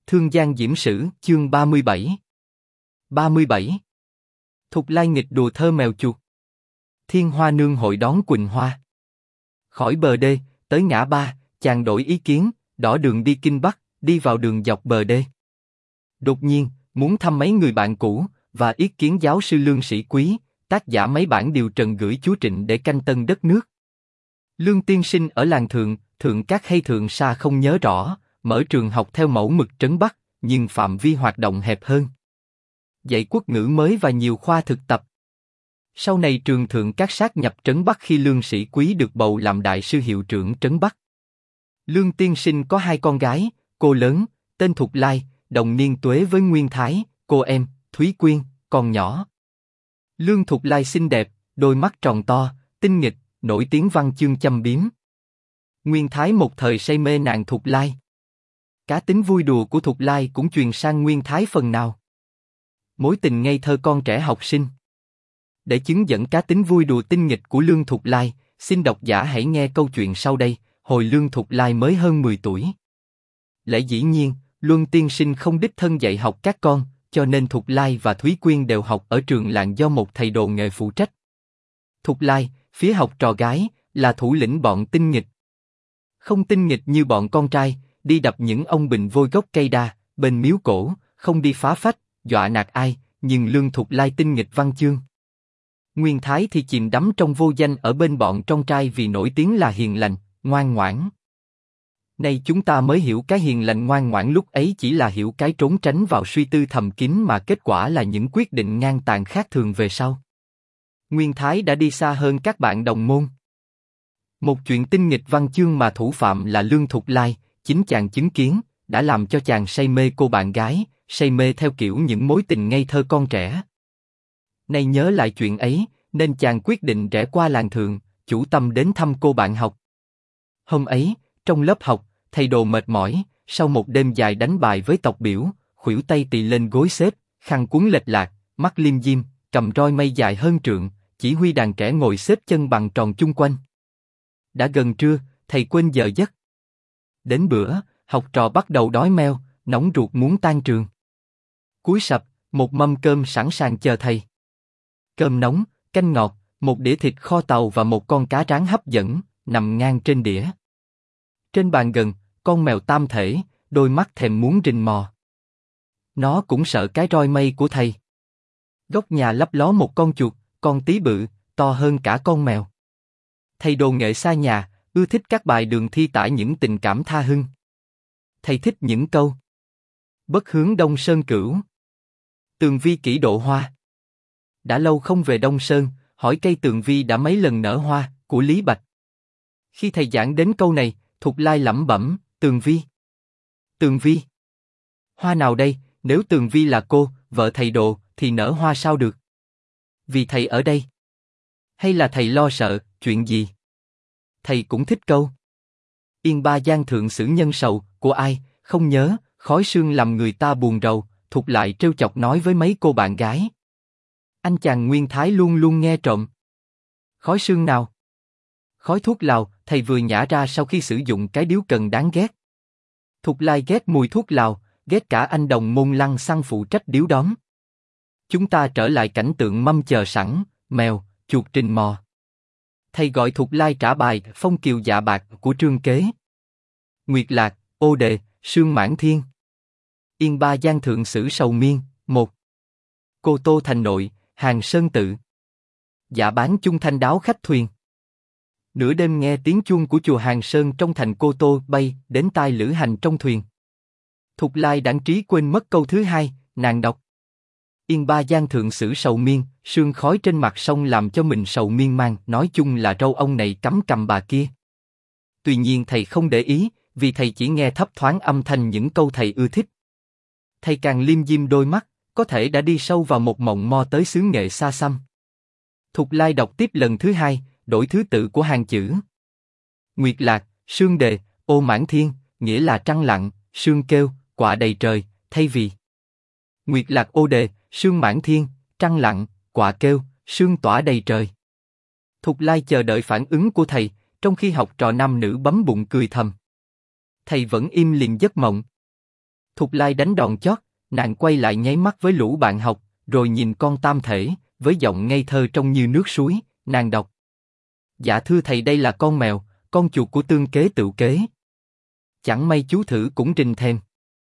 Thương Giang Diễm Sử, chương 37. 37. Thục Lai nghịch đùa thơ mèo chuột. Thiên Hoa Nương hội đón Quỳnh Hoa. Khỏi bờ đê, tới ngã ba, chàng đổi ý kiến, đỏ đường đi Kinh Bắc, đi vào đường dọc bờ đê. Đột nhiên, muốn thăm mấy người bạn cũ, và ý kiến giáo sư Lương Sĩ Quý, tác giả mấy bản điều trần gửi chúa Trịnh để canh tân đất nước. Lương tiên sinh ở làng Thượng Cát hay Thượng Sa không nhớ rõ, mở trường học theo mẫu mực Trấn Bắc, nhưng phạm vi hoạt động hẹp hơn. Dạy quốc ngữ mới và nhiều khoa thực tập. Sau này trường Thượng Cát sát nhập Trấn Bắc khi Lương Sĩ Quý được bầu làm đại sư hiệu trưởng Trấn Bắc. Lương tiên sinh có hai con gái, cô lớn, tên Thục Lai, đồng niên tuế với Nguyên Thái, cô em, Thúy Quyên, còn nhỏ. Lương Thục Lai xinh đẹp, đôi mắt tròn to, tinh nghịch, nổi tiếng văn chương châm biếm. Nguyên Thái một thời say mê nàng Thục Lai. Cá tính vui đùa của Thục Lai cũng truyền sang Nguyên Thái phần nào. Mối tình ngây thơ con trẻ học sinh. Để chứng dẫn cá tính vui đùa tinh nghịch của Lương Thục Lai, xin độc giả hãy nghe câu chuyện sau đây. Hồi Lương Thục Lai mới hơn 10 tuổi. Lẽ dĩ nhiên, Luân tiên sinh không đích thân dạy học các con, cho nên Thục Lai và Thúy Quyên đều học ở trường làng do một thầy đồ nghề phụ trách. Thục Lai, phía học trò gái, là thủ lĩnh bọn tinh nghịch. Không tinh nghịch như bọn con trai, đi đập những ông bình vôi gốc cây đa, bên miếu cổ, không đi phá phách, dọa nạt ai, nhưng Lương Thục Lai tinh nghịch văn chương. Nguyên Thái thì chìm đắm trong vô danh ở bên bọn trong trai vì nổi tiếng là hiền lành, ngoan ngoãn. Nay chúng ta mới hiểu cái hiền lành ngoan ngoãn lúc ấy chỉ là hiểu cái trốn tránh vào suy tư thầm kín mà kết quả là những quyết định ngang tàn khác thường về sau. Nguyên Thái đã đi xa hơn các bạn đồng môn. Một chuyện tinh nghịch văn chương mà thủ phạm là Lương Thục Lai, chính chàng chứng kiến, đã làm cho chàng say mê cô bạn gái, say mê theo kiểu những mối tình ngây thơ con trẻ. Nay nhớ lại chuyện ấy, nên chàng quyết định rẽ qua làng Thượng, chủ tâm đến thăm cô bạn học. Hôm ấy, trong lớp học, thầy đồ mệt mỏi, sau một đêm dài đánh bài với tộc biểu, khuỷu tay tì lên gối xếp, khăn cuốn lệch lạc, mắt liêm diêm, cầm roi mây dài hơn trượng, chỉ huy đàn trẻ ngồi xếp chân bằng tròn chung quanh. Đã gần trưa, thầy quên giờ giấc. Đến bữa, học trò bắt đầu đói meo, nóng ruột muốn tan trường. Cúi sập, một mâm cơm sẵn sàng chờ thầy. Cơm nóng, canh ngọt, một đĩa thịt kho tàu và một con cá rán hấp dẫn, nằm ngang trên đĩa. Trên bàn gần, con mèo tam thể, đôi mắt thèm muốn rình mò. Nó cũng sợ cái roi mây của thầy. Góc nhà lấp ló một con chuột, con tí bự, to hơn cả con mèo. Thầy đồ nghệ xa nhà, ưa thích các bài đường thi tả những tình cảm tha hương. Thầy thích những câu: Bất hướng Đông Sơn cửu, tường vi kỷ độ hoa. Đã lâu không về Đông Sơn, hỏi cây tường vi đã mấy lần nở hoa, của Lý Bạch. Khi thầy giảng đến câu này, Thục Lai lẩm bẩm: Tường vi. Tường vi. Hoa nào đây? Nếu Tường vi là cô, vợ thầy đồ, thì nở hoa sao được? Vì thầy ở đây. Hay là thầy lo sợ, chuyện gì? Thầy cũng thích câu: Yên ba giang thượng sử nhân sầu, của ai, không nhớ, khói sương làm người ta buồn rầu. Thục lại trêu chọc nói với mấy cô bạn gái. Anh chàng Nguyên Thái luôn luôn nghe trộm. Khói sương nào? Khói thuốc lào, thầy vừa nhả ra sau khi sử dụng cái điếu cần đáng ghét. Thục Lai ghét mùi thuốc lào, ghét cả anh đồng môn lăng xăng phụ trách điếu đóm. Chúng ta trở lại cảnh tượng mâm chờ sẵn, mèo, chuột rình mò. Thầy gọi Thục Lai trả bài Phong Kiều Dạ Bạc của Trương Kế. Nguyệt Lạc, Ô Đề, Sương Mãn Thiên. Yên ba giang thượng sử sầu miên, 1. Cô Tô Thành Nội, Hàng Sơn Tự. Dạ bán chung thanh đáo khách thuyền. Nửa đêm nghe tiếng chuông của chùa Hàng Sơn trong thành Cô Tô bay đến tai lữ hành trong thuyền. Thục Lai đãng trí quên mất câu thứ hai, nàng đọc: Yên ba giang thượng sử sầu miên, sương khói trên mặt sông làm cho mình sầu miên man. Nói chung là râu ông này cắm cằm bà kia. Tuy nhiên thầy không để ý, vì thầy chỉ nghe thấp thoáng âm thanh những câu thầy ưa thích. Thầy càng liêm diêm đôi mắt, có thể đã đi sâu vào một mộng mo tới xứ nghệ xa xăm. Thục Lai đọc tiếp lần thứ hai, đổi thứ tự của hàng chữ. Nguyệt Lạc, Sương Đề, Ô Mãn Thiên, nghĩa là trăng lặng, sương kêu, quạ đầy trời, thay vì Nguyệt Lạc Ô Đề, Sương Mãn Thiên, trăng lặng, quạ kêu, sương tỏa đầy trời. Thục Lai chờ đợi phản ứng của thầy, trong khi học trò nam nữ bấm bụng cười thầm. Thầy vẫn im lìm giấc mộng. Thục Lai đánh đòn chót, nàng quay lại nháy mắt với lũ bạn học, rồi nhìn con tam thể, với giọng ngây thơ trông như nước suối, nàng đọc. Dạ thưa thầy, đây là con mèo, con chuột của tương kế tựu kế. Chẳng may chú thử cũng trình thèm.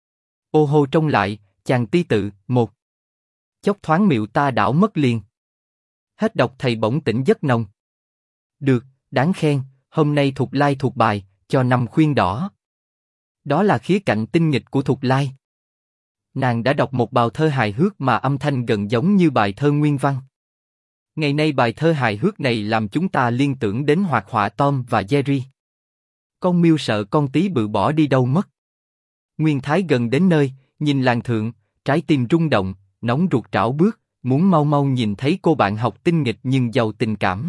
Ô hô trông lại, chàng ti tự, một. Chốc thoáng miệu ta đảo mất liền. Hết đọc thầy bỗng tỉnh giấc nồng. Được, đáng khen, hôm nay Thục Lai thuộc bài, cho 5 khuyên đỏ. Đó là khía cạnh tinh nghịch của Thục Lai. Nàng đã đọc một bào thơ hài hước mà âm thanh gần giống như bài thơ nguyên văn. Ngày nay bài thơ hài hước này làm chúng ta liên tưởng đến hoạt họa Tom và Jerry. Con Miêu sợ con tí bự bỏ đi đâu mất. Nguyên Thái gần đến nơi, nhìn làng thượng, trái tim rung động, nóng ruột trảo bước, muốn mau mau nhìn thấy cô bạn học tinh nghịch nhưng giàu tình cảm.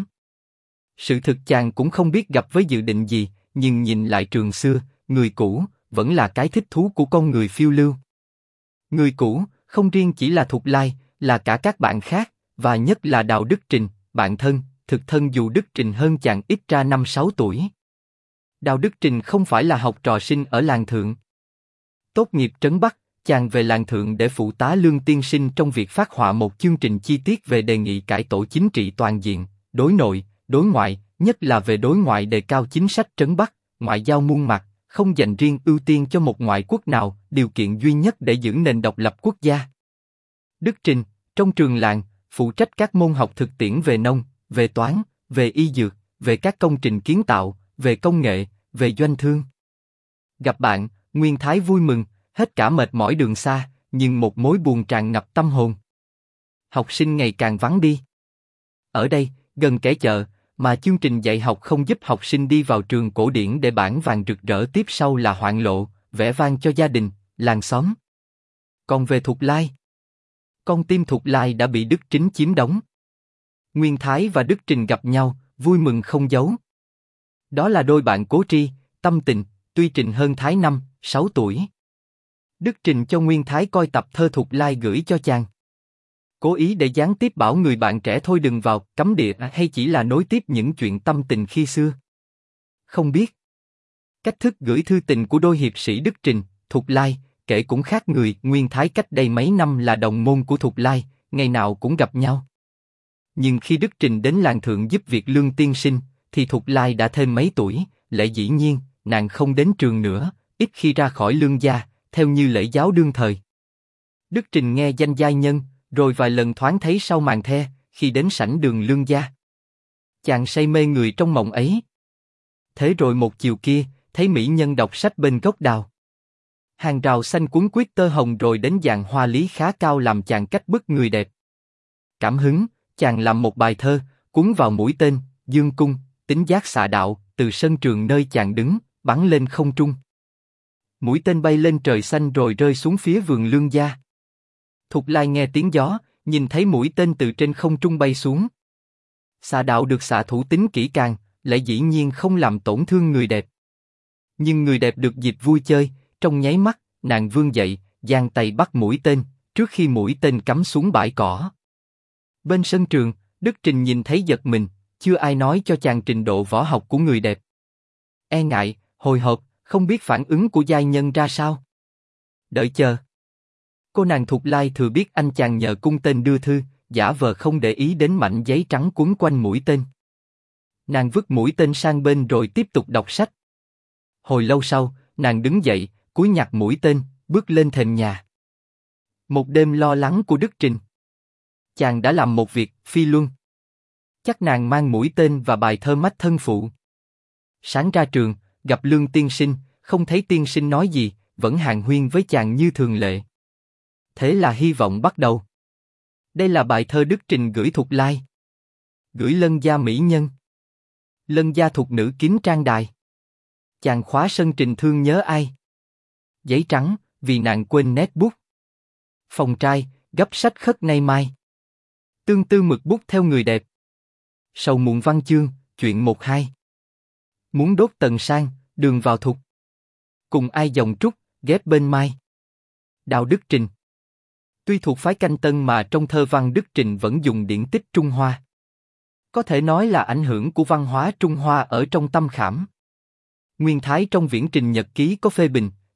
Sự thực chàng cũng không biết gặp với dự định gì, nhưng nhìn lại trường xưa, người cũ, vẫn là cái thích thú của con người phiêu lưu. Người cũ, không riêng chỉ là Thục Lai, là cả các bạn khác, và nhất là Đào Đức Trình, bạn thân, thực thân dù Đức Trình hơn chàng ít ra 5-6 tuổi. Đào Đức Trình không phải là học trò sinh ở làng thượng. Tốt nghiệp Trấn Bắc, chàng về làng thượng để phụ tá Lương tiên sinh trong việc phát họa một chương trình chi tiết về đề nghị cải tổ chính trị toàn diện, đối nội, đối ngoại, nhất là về đối ngoại đề cao chính sách Trấn Bắc, ngoại giao muôn mặt, không dành riêng ưu tiên cho một ngoại quốc nào, điều kiện duy nhất để giữ nền độc lập quốc gia. Đức Trình, trong trường làng, phụ trách các môn học thực tiễn về nông, về toán, về y dược, về các công trình kiến tạo, về công nghệ, về doanh thương. Gặp bạn, Nguyên Thái vui mừng, hết cả mệt mỏi đường xa, nhưng một mối buồn tràn ngập tâm hồn. Học sinh ngày càng vắng đi. Ở đây, gần kẻ chợ, mà chương trình dạy học không giúp học sinh đi vào trường cổ điển để bản vàng rực rỡ tiếp sau là hoạn lộ, vẻ vang cho gia đình, làng xóm. Còn về Thục Lai, con tim Thục Lai đã bị Đức Chính chiếm đóng. Nguyên Thái và Đức Trình gặp nhau, vui mừng không giấu. Đó là đôi bạn cố tri, tâm tình, tuy Trình hơn Thái 5-6 tuổi. Đức Trình cho Nguyên Thái coi tập thơ Thục Lai gửi cho chàng. Cố ý để gián tiếp bảo người bạn trẻ thôi đừng vào, cấm địa hay chỉ là nối tiếp những chuyện tâm tình khi xưa. Không biết. Cách thức gửi thư tình của đôi hiệp sĩ Đức Trình, Thục Lai, kể cũng khác người. Nguyên Thái cách đây mấy năm là đồng môn của Thục Lai, ngày nào cũng gặp nhau. Nhưng khi Đức Trình đến làng thượng giúp việc Lương tiên sinh, thì Thục Lai đã thêm mấy tuổi, lẽ dĩ nhiên, nàng không đến trường nữa, ít khi ra khỏi Lương gia, theo như lễ giáo đương thời. Đức Trình nghe danh giai nhân, rồi vài lần thoáng thấy sau màn the, khi đến sảnh đường Lương gia. Chàng say mê người trong mộng ấy. Thế rồi một chiều kia, thấy mỹ nhân đọc sách bên gốc đào. Hàng rào xanh cuốn quýt tơ hồng rồi đến dàn hoa lý khá cao làm chàng cách bức người đẹp. Cảm hứng, chàng làm một bài thơ, cuốn vào mũi tên, dương cung, tính giác xạ đạo, từ sân trường nơi chàng đứng, bắn lên không trung. Mũi tên bay lên trời xanh rồi rơi xuống phía vườn Lương gia. Thục Lai nghe tiếng gió, nhìn thấy mũi tên từ trên không trung bay xuống. Xạ đạo được xạ thủ tính kỹ càng, lại dĩ nhiên không làm tổn thương người đẹp. Nhưng người đẹp được dịp vui chơi, trong nháy mắt, nàng vươn dậy, giang tay bắt mũi tên, trước khi mũi tên cắm xuống bãi cỏ. Bên sân trường, Đức Trình nhìn thấy giật mình, chưa ai nói cho chàng trình độ võ học của người đẹp. E ngại, hồi hộp, không biết phản ứng của giai nhân ra sao. Đợi chờ. Cô nàng Thục Lai thừa biết anh chàng nhờ cung tên đưa thư, giả vờ không để ý đến mảnh giấy trắng quấn quanh mũi tên. Nàng vứt mũi tên sang bên rồi tiếp tục đọc sách. Hồi lâu sau, nàng đứng dậy, cúi nhặt mũi tên, bước lên thềm nhà. Một đêm lo lắng của Đức Trình. Chàng đã làm một việc phi luân. Chắc nàng mang mũi tên và bài thơ Mách thân phụ. Sáng ra trường, gặp Lương tiên sinh, không thấy tiên sinh nói gì, vẫn hàn huyên với chàng như thường lệ. Thế là hy vọng bắt đầu. Đây là bài thơ Đức Trình gửi Thục Lai. Gửi Lân gia mỹ nhân. Lân gia thuộc nữ kính trang đài. Chàng khóa sân Trình thương nhớ ai. Giấy trắng, vì nàng quên nét bút. Phòng trai, gấp sách khất nay mai. Tương tư mực bút theo người đẹp. Sầu muộn văn chương, chuyện 1-2. Muốn đốt tần sang, đường vào Thục. Cùng ai dòng trúc, ghép bên mai. Đào Đức Trình. Tuy thuộc phái Canh Tân mà trong thơ văn Đức Trình vẫn dùng điển tích Trung Hoa. Có thể nói là ảnh hưởng của văn hóa Trung Hoa ở trong tâm khảm. Nguyên Thái trong Viễn Trình Nhật Ký có phê bình,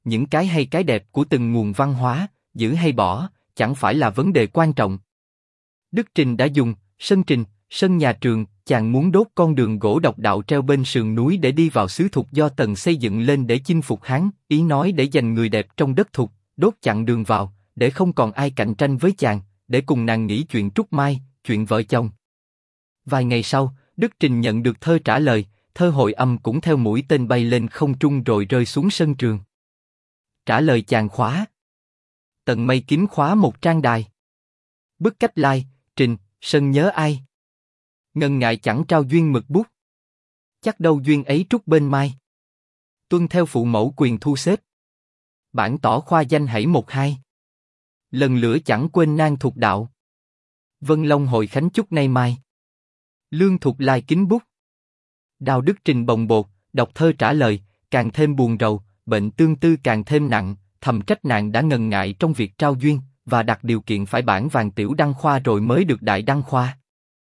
những cái hay cái đẹp của từng nguồn văn hóa, giữ hay bỏ, chẳng phải là vấn đề quan trọng. Đức Trình đã dùng sân Trình, sân nhà trường, chàng muốn đốt con đường gỗ độc đạo treo bên sườn núi để đi vào xứ Thục do Tần xây dựng lên để chinh phục Hán, ý nói để giành người đẹp trong đất Thục, đốt chặn đường vào, để không còn ai cạnh tranh với chàng, để cùng nàng nghĩ chuyện trúc mai, chuyện vợ chồng. Vài ngày sau, Đức Trình nhận được thơ trả lời, thơ hồi âm cũng theo mũi tên bay lên không trung rồi rơi xuống sân trường. Trả lời chàng khóa. Tận mây kín khóa một trang đài. Bức cách lai, Trình, sân nhớ ai? Ngần ngại chẳng trao duyên mực bút. Chắc đâu duyên ấy trút bên mai. Tuân theo phụ mẫu quyền thu xếp. Bản tỏ khoa danh hãy một hai. Lần lửa chẳng quên nang thuộc đạo. Vân Long hội khánh chúc nay mai. Lương Thục Lai kính bút. Đào Đức Trình bồng bột, đọc thơ trả lời, càng thêm buồn rầu, bệnh tương tư càng thêm nặng, thầm trách nàng đã ngần ngại trong việc trao duyên, và đặt điều kiện phải bản vàng tiểu đăng khoa rồi mới được đại đăng khoa.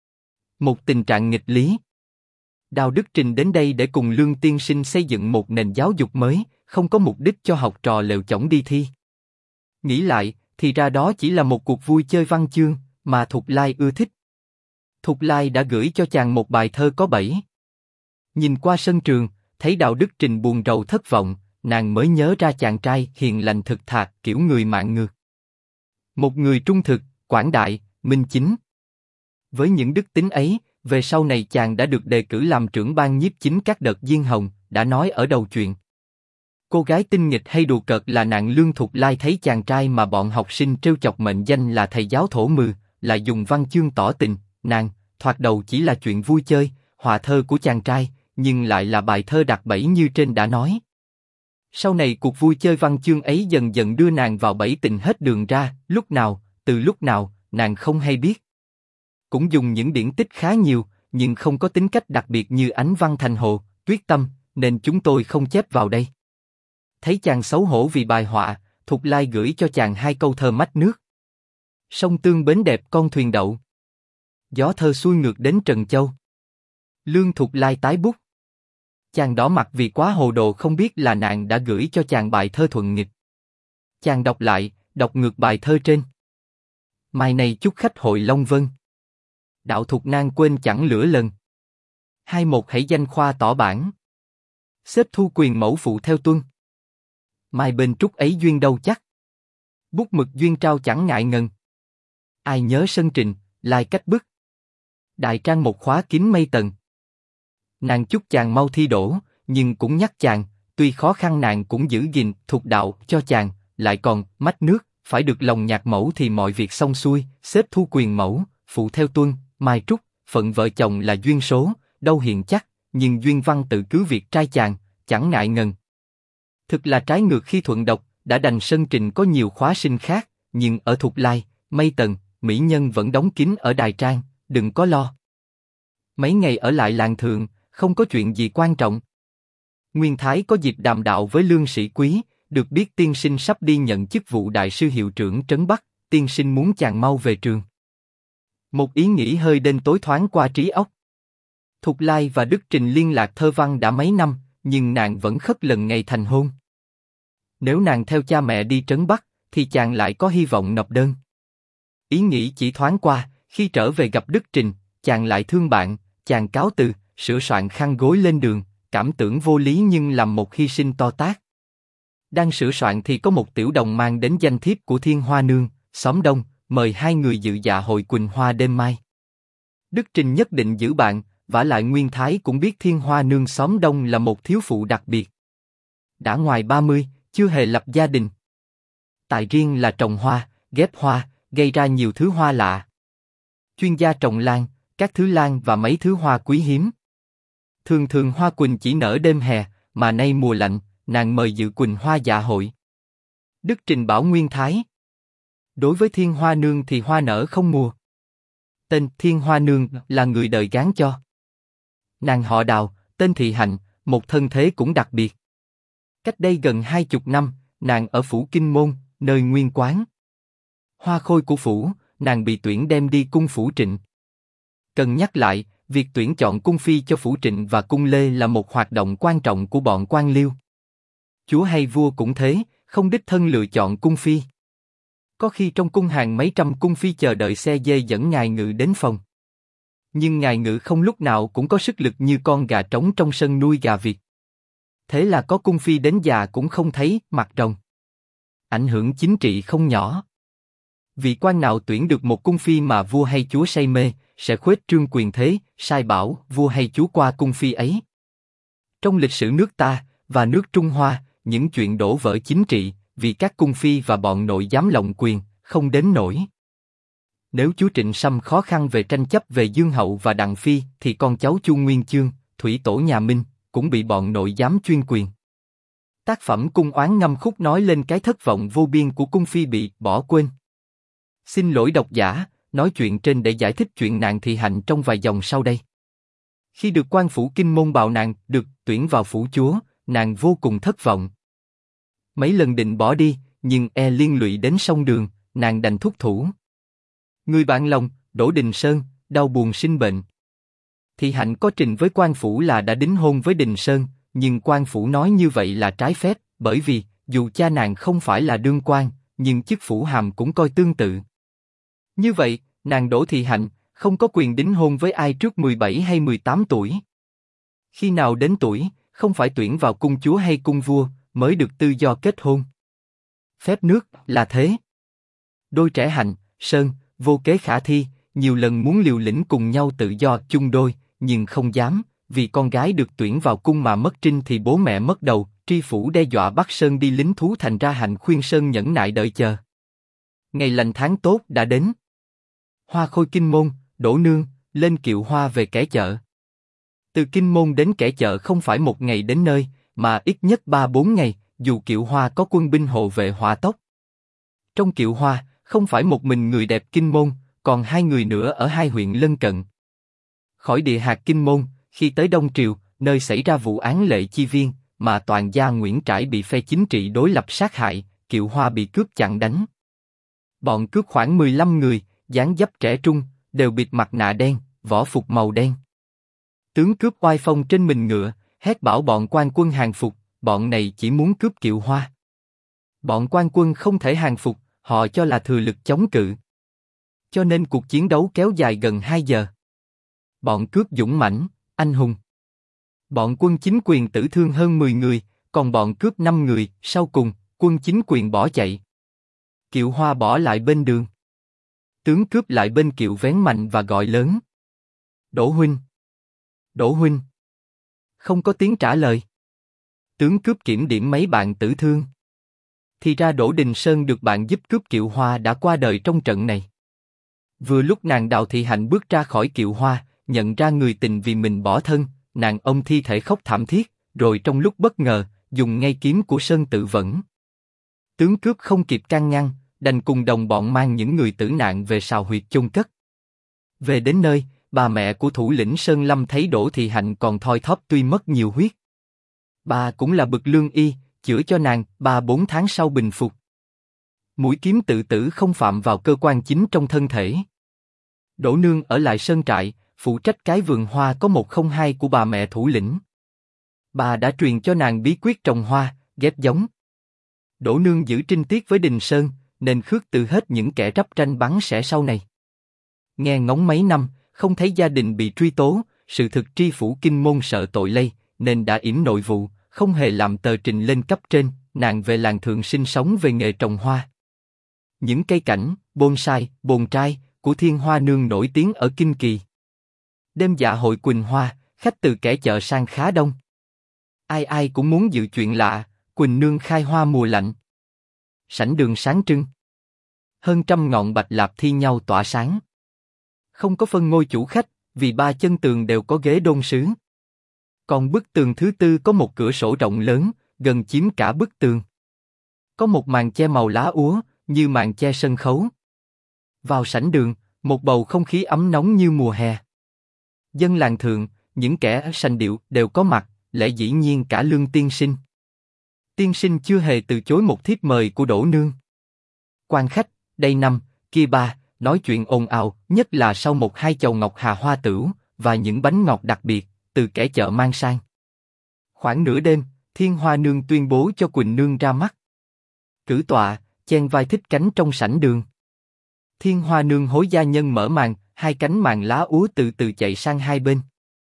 Một tình trạng nghịch lý. Đào Đức Trình đến đây để cùng Lương tiên sinh xây dựng một nền giáo dục mới, không có mục đích cho học trò lều chổng đi thi. Nghĩ lại, thì ra đó chỉ là một cuộc vui chơi văn chương, mà Thục Lai ưa thích. Thục Lai đã gửi cho chàng một bài thơ có 7. Nhìn qua sân trường, thấy Đào Đức Trình buồn rầu thất vọng, nàng mới nhớ ra chàng trai hiền lành thực thà, kiểu người mạn ngược. Một người trung thực, quảng đại, minh chính. Với những đức tính ấy, về sau này chàng đã được đề cử làm trưởng ban nhiếp chính các đợt Diên Hồng, đã nói ở đầu chuyện. Cô gái tinh nghịch hay đùa cợt là nàng Lương Thục Lai thấy chàng trai mà bọn học sinh trêu chọc mệnh danh là thầy giáo thổ mừ, lại dùng văn chương tỏ tình, nàng, thoạt đầu chỉ là chuyện vui chơi, họa thơ của chàng trai, nhưng lại là bài thơ đặt bẫy như trên đã nói. Sau này cuộc vui chơi văn chương ấy dần dần đưa nàng vào bẫy tình hết đường ra, lúc nào, từ lúc nào, nàng không hay biết. Cũng dùng những điển tích khá nhiều, nhưng không có tính cách đặc biệt như Ánh Văn Thành Hồ, Tuyết Tâm, nên chúng tôi không chép vào đây. Thấy chàng xấu hổ vì bài họa, Thục Lai gửi cho chàng 2 câu thơ mách nước. Sông Tương bến đẹp con thuyền đậu. Gió thơ xuôi ngược đến Trần Châu. Lương Thục Lai tái bút. Chàng đỏ mặt vì quá hồ đồ không biết là nàng đã gửi cho chàng bài thơ thuận nghịch. Chàng đọc lại, đọc ngược bài thơ trên. Mai này chúc khách hội Long Vân. Đạo Thục nan quên chẳng lửa lần. 21 hãy danh khoa tỏ bản. Xếp thu quyền mẫu phụ theo tuân. Mai bên trúc ấy duyên đâu chắc. Bút mực duyên trao chẳng ngại ngần. Ai nhớ sân Trình, lai cách bức. Đại trang một khóa kín mây tầng. Nàng chúc chàng mau thi đỗ, nhưng cũng nhắc chàng, tuy khó khăn nàng cũng giữ gìn thuộc đạo cho chàng, lại còn mách nước, phải được lòng nhạc mẫu thì mọi việc xong xuôi, xếp thu quyền mẫu, phụ theo tuân, mai trúc, phận vợ chồng là duyên số, đâu hiện chắc, nhưng duyên văn tự cứ việc trai chàng, chẳng ngại ngần. Thực là trái ngược khi thuận độc, đã đành sân Trình có nhiều khóa sinh khác, nhưng ở Thục Lai, mây tầng, mỹ nhân vẫn đóng kín ở đài trang, đừng có lo. Mấy ngày ở lại làng thượng, không có chuyện gì quan trọng. Nguyên Thái có dịp đàm đạo với Lương Sĩ Quý, được biết tiên sinh sắp đi nhận chức vụ đại sư hiệu trưởng Trấn Bắc, tiên sinh muốn chàng mau về trường. Một ý nghĩ hơi đen tối thoáng qua trí óc. Thục Lai và Đức Trình liên lạc thơ văn đã mấy năm, nhưng nàng vẫn khất lần ngày thành hôn. Nếu nàng theo cha mẹ đi Trấn Bắc, thì chàng lại có hy vọng nộp đơn. Ý nghĩ chỉ thoáng qua, khi trở về gặp Đức Trình, chàng lại thương bạn, chàng cáo từ, sửa soạn khăn gối lên đường, cảm tưởng vô lý nhưng làm một hy sinh to tát. Đang sửa soạn thì có một tiểu đồng mang đến danh thiếp của Thiên Hoa Nương, xóm Đông, mời 2 người dự dạ hội Quỳnh Hoa đêm mai. Đức Trình nhất định giữ bạn, vả lại Nguyên Thái cũng biết Thiên Hoa Nương xóm Đông là một thiếu phụ đặc biệt. Đã ngoài 30, chưa hề lập gia đình. Tại riêng là trồng hoa, ghép hoa, gây ra nhiều thứ hoa lạ. Chuyên gia trồng lan, các thứ lan và mấy thứ hoa quý hiếm. Thường thường hoa quỳnh chỉ nở đêm hè, mà nay mùa lạnh, nàng mời dự Quỳnh Hoa dạ hội. Đức Trình bảo Nguyên Thái. Đối với Thiên Hoa Nương thì hoa nở không mùa. Tên Thiên Hoa Nương là người đời gán cho. Nàng họ Đào, tên Thị Hạnh, một thân thế cũng đặc biệt. Cách đây gần 20 năm, nàng ở phủ Kinh Môn, nơi nguyên quán. Hoa khôi của phủ, nàng bị tuyển đem đi cung phủ Trịnh. Cần nhắc lại, việc tuyển chọn cung phi cho phủ Trịnh và cung Lê là một hoạt động quan trọng của bọn quan liêu. chúa hay vua cũng thế, không đích thân lựa chọn cung phi. Có khi trong cung hàng mấy trăm cung phi chờ đợi xe dê dẫn ngài ngự đến phòng. Nhưng ngài ngự không lúc nào cũng có sức lực như con gà trống trong sân nuôi gà vịt. Thế là có cung phi đến già cũng không thấy mặt rồng. Ảnh hưởng chính trị không nhỏ. Vị quan nào tuyển được một cung phi mà vua hay chúa say mê, sẽ khuếch trương quyền thế, sai bảo vua hay chúa qua cung phi ấy. Trong lịch sử nước ta và nước Trung Hoa, những chuyện đổ vỡ chính trị vì các cung phi và bọn nội giám lộng quyền không đến nổi. Nếu chúa Trịnh Sâm khó khăn về tranh chấp về Dương Hậu và Đặng Phi, thì con cháu Chu Nguyên Chương, thủy tổ nhà Minh, cũng bị bọn nội giám chuyên quyền. Tác phẩm Cung Oán ngâm khúc nói lên cái thất vọng vô biên của cung phi bị bỏ quên. Xin lỗi độc giả, nói chuyện trên để giải thích chuyện nàng thị hạnh trong vài dòng sau đây. Khi được quan phủ Kinh Môn bào nàng được tuyển vào phủ chúa, nàng vô cùng thất vọng. Mấy lần định bỏ đi, nhưng liên lụy đến sông Đường, nàng đành thúc thủ. Người bạn lòng, Đỗ Đình Sơn, đau buồn sinh bệnh. Thị hạnh có trình với quan phủ là đã đính hôn với Đình Sơn, nhưng quan phủ nói như vậy là trái phép, bởi vì dù cha nàng không phải là đương quan, nhưng chức phủ hàm cũng coi tương tự. Như vậy, nàng Đỗ Thị Hạnh không có quyền đính hôn với ai trước 17 hay 18 tuổi. Khi nào đến tuổi, không phải tuyển vào cung chúa hay cung vua, mới được tự do kết hôn. Phép nước là thế. Đôi trẻ Hạnh, Sơn, vô kế khả thi, nhiều lần muốn liều lĩnh cùng nhau tự do chung đôi, nhưng không dám, vì con gái được tuyển vào cung mà mất trinh thì bố mẹ mất đầu, tri phủ đe dọa bắt Sơn đi lính thú, thành ra Hạnh khuyên Sơn nhẫn nại đợi chờ. Ngày lành tháng tốt đã đến. Hoa khôi Kinh Môn, Đỗ Nương, lên kiệu hoa về Kẻ Chợ. Từ Kinh Môn đến Kẻ Chợ không phải một ngày đến nơi, mà ít nhất 3-4 ngày, dù kiệu hoa có quân binh hộ vệ hỏa tốc. Trong kiệu hoa, không phải một mình người đẹp Kinh Môn, còn 2 người nữa ở 2 huyện lân cận. Khỏi địa hạt Kinh Môn, khi tới Đông Triều, nơi xảy ra vụ án Lệ Chi Viên, mà toàn gia Nguyễn Trãi bị phe chính trị đối lập sát hại, kiệu hoa bị cướp chặn đánh. Bọn cướp khoảng 15 người, dáng dấp trẻ trung, đều bịt mặt nạ đen, võ phục màu đen. Tướng cướp oai phong trên mình ngựa, hét bảo bọn quan quân hàng phục, bọn này chỉ muốn cướp kiệu hoa. Bọn quan quân không thể hàng phục, họ cho là thừa lực chống cự. Cho nên cuộc chiến đấu kéo dài gần 2 giờ. Bọn cướp dũng mãnh, anh hùng. Bọn quân chính quyền tử thương hơn 10 người, còn bọn cướp 5 người, sau cùng, quân chính quyền bỏ chạy. Kiệu hoa bỏ lại bên đường. Tướng cướp lại bên kiệu vén mạnh và gọi lớn. Đỗ huynh! Đỗ huynh! Không có tiếng trả lời. Tướng cướp kiểm điểm mấy bạn tử thương. Thì ra Đỗ Đình Sơn được bạn giúp cướp kiệu hoa đã qua đời trong trận này. Vừa lúc nàng Đào Thị Hạnh bước ra khỏi kiệu hoa, nhận ra người tình vì mình bỏ thân, nàng ôm thi thể khóc thảm thiết, rồi trong lúc bất ngờ, dùng ngay kiếm của Sơn tự vẫn. Tướng cướp không kịp can ngăn, đành cùng đồng bọn mang những người tử nạn về sào huyệt chôn cất. Về đến nơi, bà mẹ của thủ lĩnh Sơn Lâm thấy Đỗ Thị Hạnh còn thoi thóp tuy mất nhiều huyết. Bà cũng là bậc lương y, chữa cho nàng, 3-4 tháng sau bình phục. Mũi kiếm tự tử không phạm vào cơ quan chính trong thân thể. Đỗ nương ở lại sơn trại, phụ trách cái vườn hoa có 102 của bà mẹ thủ lĩnh. Bà đã truyền cho nàng bí quyết trồng hoa, ghép giống. Đỗ nương giữ trinh tiết với Đình Sơn, nên khước từ hết những kẻ rắp tranh bắn sẻ sau này. Nghe ngóng mấy năm, không thấy gia đình bị truy tố, sự thực tri phủ Kinh Môn sợ tội lây, nên đã yểm nội vụ, không hề làm tờ trình lên cấp trên, nàng về làng thượng sinh sống về nghề trồng hoa. Những cây cảnh, bonsai, bồn trai của Thiên Hoa Nương nổi tiếng ở Kinh Kỳ. Đêm dạ hội Quỳnh Hoa, khách từ Kẻ Chợ sang khá đông. Ai ai cũng muốn dự chuyện lạ, Quỳnh Nương khai hoa mùa lạnh. Sảnh đường sáng trưng. Hơn 100 ngọn bạch lạp thi nhau tỏa sáng. Không có phân ngôi chủ khách, vì 3 chân tường đều có ghế đôn sứ. Còn bức tường thứ tư có một cửa sổ rộng lớn, gần chiếm cả bức tường. Có một màn che màu lá úa, như màn che sân khấu. Vào sảnh đường, một bầu không khí ấm nóng như mùa hè. Dân làng thượng, những kẻ sành điệu đều có mặt, lẽ dĩ nhiên cả Lương tiên sinh. Tiên sinh chưa hề từ chối một thiếp mời của Đỗ nương. Quan khách, đây năm, kia ba, nói chuyện ồn ào, nhất là sau 1-2 chầu ngọc hà hoa tửu và những bánh ngọt đặc biệt từ Kẻ Chợ mang sang. Khoảng nửa đêm, Thiên Hoa Nương tuyên bố cho Quỳnh Nương ra mắt. Cử tọa, chen vai thích cánh trong sảnh đường. Thiên Hoa Nương hối gia nhân mở màn, hai cánh màn lá úa từ từ chạy sang hai bên.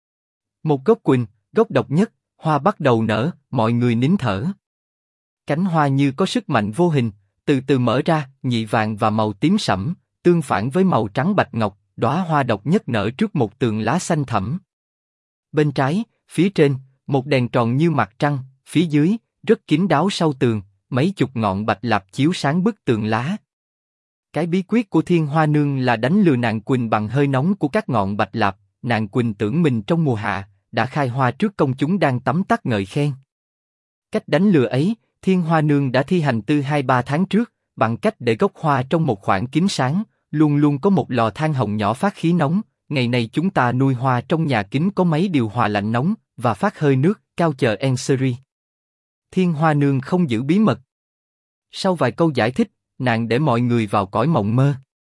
Một gốc quỳnh, gốc độc nhất, hoa bắt đầu nở, mọi người nín thở. Cánh hoa như có sức mạnh vô hình, từ từ mở ra, nhị vàng và màu tím sẫm, tương phản với màu trắng bạch ngọc, đóa hoa độc nhất nở trước một tường lá xanh thẫm. Bên trái, phía trên, một đèn tròn như mặt trăng, phía dưới, rất kín đáo sau tường, mấy chục ngọn bạch lạp chiếu sáng bức tường lá. Cái bí quyết của Thiên Hoa Nương là đánh lừa nàng quỳnh bằng hơi nóng của các ngọn bạch lạp, nàng quỳnh tưởng mình trong mùa hạ, đã khai hoa trước công chúng đang tấm tắc ngợi khen. Cách đánh lừa ấy, Thiên Hoa Nương đã thi hành từ 2-3 tháng trước, bằng cách để gốc hoa trong một khoảng kín sáng, luôn luôn có một lò than hồng nhỏ phát khí nóng. Ngày nay chúng ta nuôi hoa trong nhà kính có máy điều hòa lạnh nóng và phát hơi nước, cao chờ Enseri. Thiên Hoa Nương không giữ bí mật. Sau vài câu giải thích, nàng để mọi người vào cõi mộng mơ.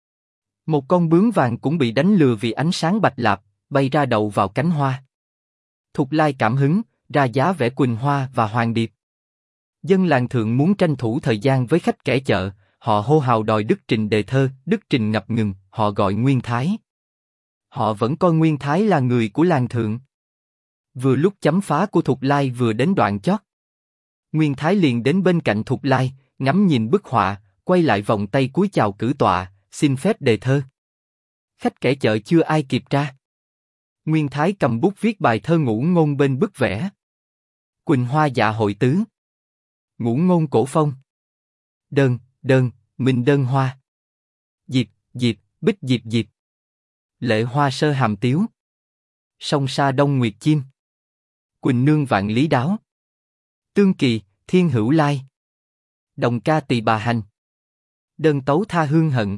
Một con bướm vàng cũng bị đánh lừa vì ánh sáng bạch lạp, bay ra đậu vào cánh hoa. Thục Lai cảm hứng, ra giá vẽ Quỳnh Hoa và Hoàng Điệp. Dân làng thượng muốn tranh thủ thời gian với khách kẻ chợ, họ hô hào đòi Đức Trình đề thơ, Đức Trình ngập ngừng, họ gọi Nguyên Thái. Họ vẫn coi Nguyên Thái là người của làng thượng. Vừa lúc chấm phá của Thục Lai vừa đến đoạn chót, Nguyên Thái liền đến bên cạnh Thục Lai, ngắm nhìn bức họa, quay lại vòng tay cúi chào cử tọa, xin phép đề thơ. Khách kẻ chợ chưa ai kịp ra. Nguyên Thái cầm bút viết bài thơ ngũ ngôn bên bức vẽ. Quỳnh hoa dạ hội tứ. Ngũ ngôn cổ phong. Đơn, đơn, mình đơn hoa. Diệp, diệp, bích diệp diệp. Lệ hoa sơ hàm tiếu. Song sa đông nguyệt chim. Quỳnh nương vạn lý đáo. Tương kỳ, thiên hữu lai. Đồng ca tỳ bà hành. Đơn tấu tha hương hận.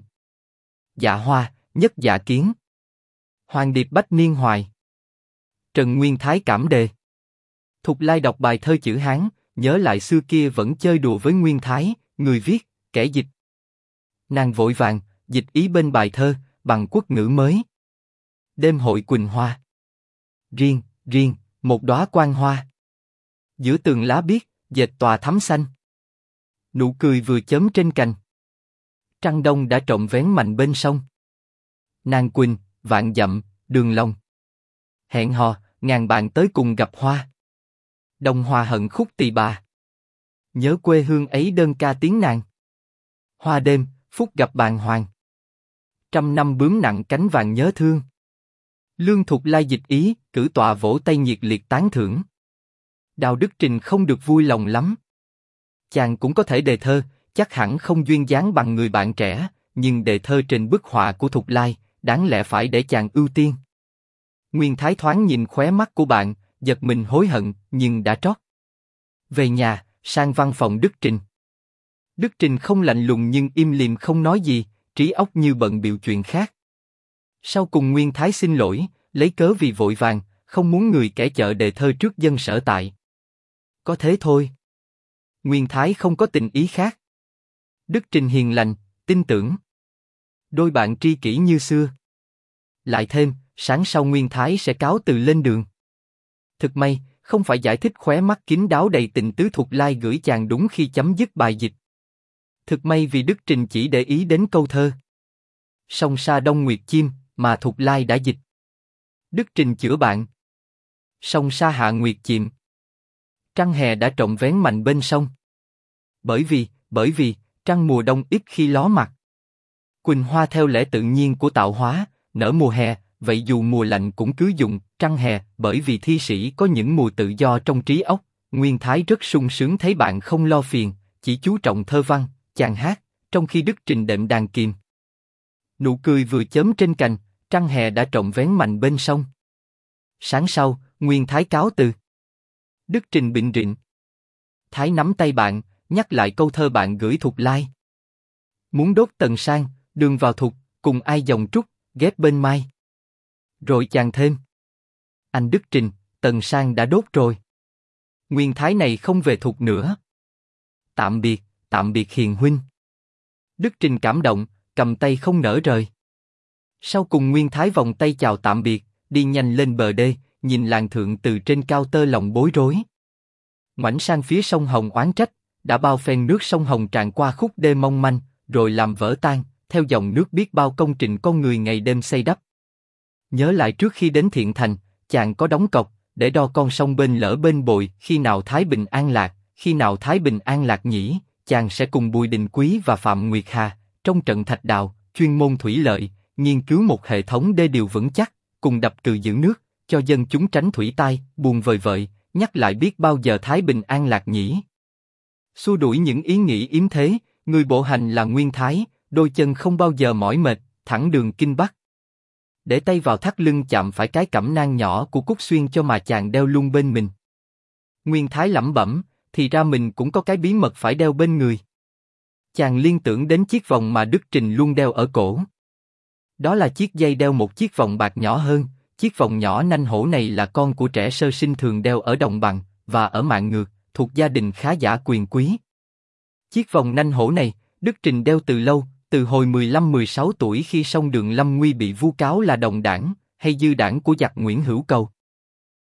Dạ hoa, nhất dạ kiến. Hoàng điệp bách niên hoài. Trần Nguyên Thái cảm đề. Thục Lai đọc bài thơ chữ Hán, nhớ lại xưa kia vẫn chơi đùa với Nguyên Thái, người viết, kẻ dịch. Nàng vội vàng, dịch ý bên bài thơ, bằng quốc ngữ mới. Đêm hội Quỳnh Hoa. Riêng, riêng, một đóa quan hoa. Giữa tường lá biếc, dệt tòa thắm xanh. Nụ cười vừa chớm trên cành. Trăng đông đã trộm vén mành bên sông. Nàng Quỳnh, vạn dặm, đường lòng. Hẹn hò, ngàn bạn tới cùng gặp hoa. Đồng hòa hận khúc tỳ bà. Nhớ quê hương ấy đơn ca tiếng nàng. Hoa đêm, phúc gặp bàng hoàng. Trăm năm bướm nặng cánh vàng nhớ thương. Lương Thục Lai dịch ý, cử tọa vỗ tay nhiệt liệt tán thưởng. Đào Đức Trình không được vui lòng lắm. Chàng cũng có thể đề thơ, chắc hẳn không duyên dáng bằng người bạn trẻ, nhưng đề thơ trên bức họa của Thục Lai, đáng lẽ phải để chàng ưu tiên. Nguyên Thái thoáng nhìn khóe mắt của bạn, giật mình hối hận, nhưng đã trót. Về nhà, sang văn phòng Đức Trình. Đức Trình không lạnh lùng nhưng im lìm không nói gì, trí óc như bận bịu chuyện khác. Sau cùng Nguyên Thái xin lỗi, lấy cớ vì vội vàng, không muốn người kẻ chợ đề thơ trước dân sở tại. Có thế thôi. Nguyên Thái không có tình ý khác. Đức Trình hiền lành, tin tưởng. Đôi bạn tri kỷ như xưa. Lại thêm, sáng sau Nguyên Thái sẽ cáo từ lên đường. Thực may, không phải giải thích khóe mắt kín đáo đầy tình tứ Thục Lai gửi chàng đúng khi chấm dứt bài dịch. Thực may vì Đức Trình chỉ để ý đến câu thơ. Song sa đông nguyệt chim, mà Thục Lai đã dịch. Đức Trình chữa bạn. Song sa hạ nguyệt chìm. Trăng hè đã trộm vén mạnh bên sông. Bởi vì, trăng mùa đông ít khi ló mặt. Quỳnh hoa theo lẽ tự nhiên của tạo hóa, nở mùa hè, vậy dù mùa lạnh cũng cứ dùng trăng hè, bởi vì thi sĩ có những mùa tự do trong trí óc. Nguyên Thái rất sung sướng thấy bạn không lo phiền, chỉ chú trọng thơ văn, chàng hát, trong khi Đức Trình đệm đàn kìm. Nụ cười vừa chớm trên cành, trăng hè đã trộm vén mạnh bên sông. Sáng sau, Nguyên Thái cáo từ. Đức Trình bịnh rịnh. Thái nắm tay bạn, nhắc lại câu thơ bạn gửi Thục Lai. Muốn đốt Tần Sang, đường vào Thục, cùng ai dòng trúc, ghép bên mai. Rồi chàng thêm. Anh Đức Trình, Tần Sang đã đốt rồi. Nguyên Thái này không về Thục nữa. Tạm biệt hiền huynh. Đức Trình cảm động, cầm tay không nỡ rời. Sau cùng Nguyên Thái vòng tay chào tạm biệt, đi nhanh lên bờ đê, nhìn làng thượng từ trên cao tơ lòng bối rối. Ngoảnh sang phía sông Hồng oán trách, đã bao phen nước sông Hồng tràn qua khúc đê mong manh, rồi làm vỡ tan, theo dòng nước biết bao công trình con người ngày đêm xây đắp. Nhớ lại trước khi đến Thiện Thành, chàng có đóng cọc, để đo con sông bên lỡ bên bồi, khi nào Thái Bình an lạc, khi nào Thái Bình an lạc nhỉ, chàng sẽ cùng Bùi Đình Quý và Phạm Nguyệt Hà, trong trận thạch đào, chuyên môn thủy lợi, nghiên cứu một hệ thống đê điều vững chắc, cùng đập cừ giữ nước, cho dân chúng tránh thủy tai, buồn vời vợi, nhắc lại biết bao giờ Thái Bình an lạc nhỉ. Xua đuổi những ý nghĩ yếm thế, người bộ hành là Nguyên Thái, đôi chân không bao giờ mỏi mệt, thẳng đường Kinh Bắc. Để tay vào thắt lưng chạm phải cái cẩm nang nhỏ của Cúc Xuyên cho mà chàng đeo luôn bên mình. Nguyên Thái lẩm bẩm, thì ra mình cũng có cái bí mật phải đeo bên người. Chàng liên tưởng đến chiếc vòng mà Đức Trình luôn đeo ở cổ. Đó là chiếc dây đeo một chiếc vòng bạc nhỏ hơn, chiếc vòng nhỏ nanh hổ này là con của trẻ sơ sinh thường đeo ở đồng bằng, và ở Mạn Ngược, thuộc gia đình khá giả quyền quý. Chiếc vòng nanh hổ này, Đức Trình đeo từ lâu, từ hồi 15-16 tuổi khi sông Đường Lâm Nguy bị vu cáo là đồng đảng, hay dư đảng của giặc Nguyễn Hữu Cầu,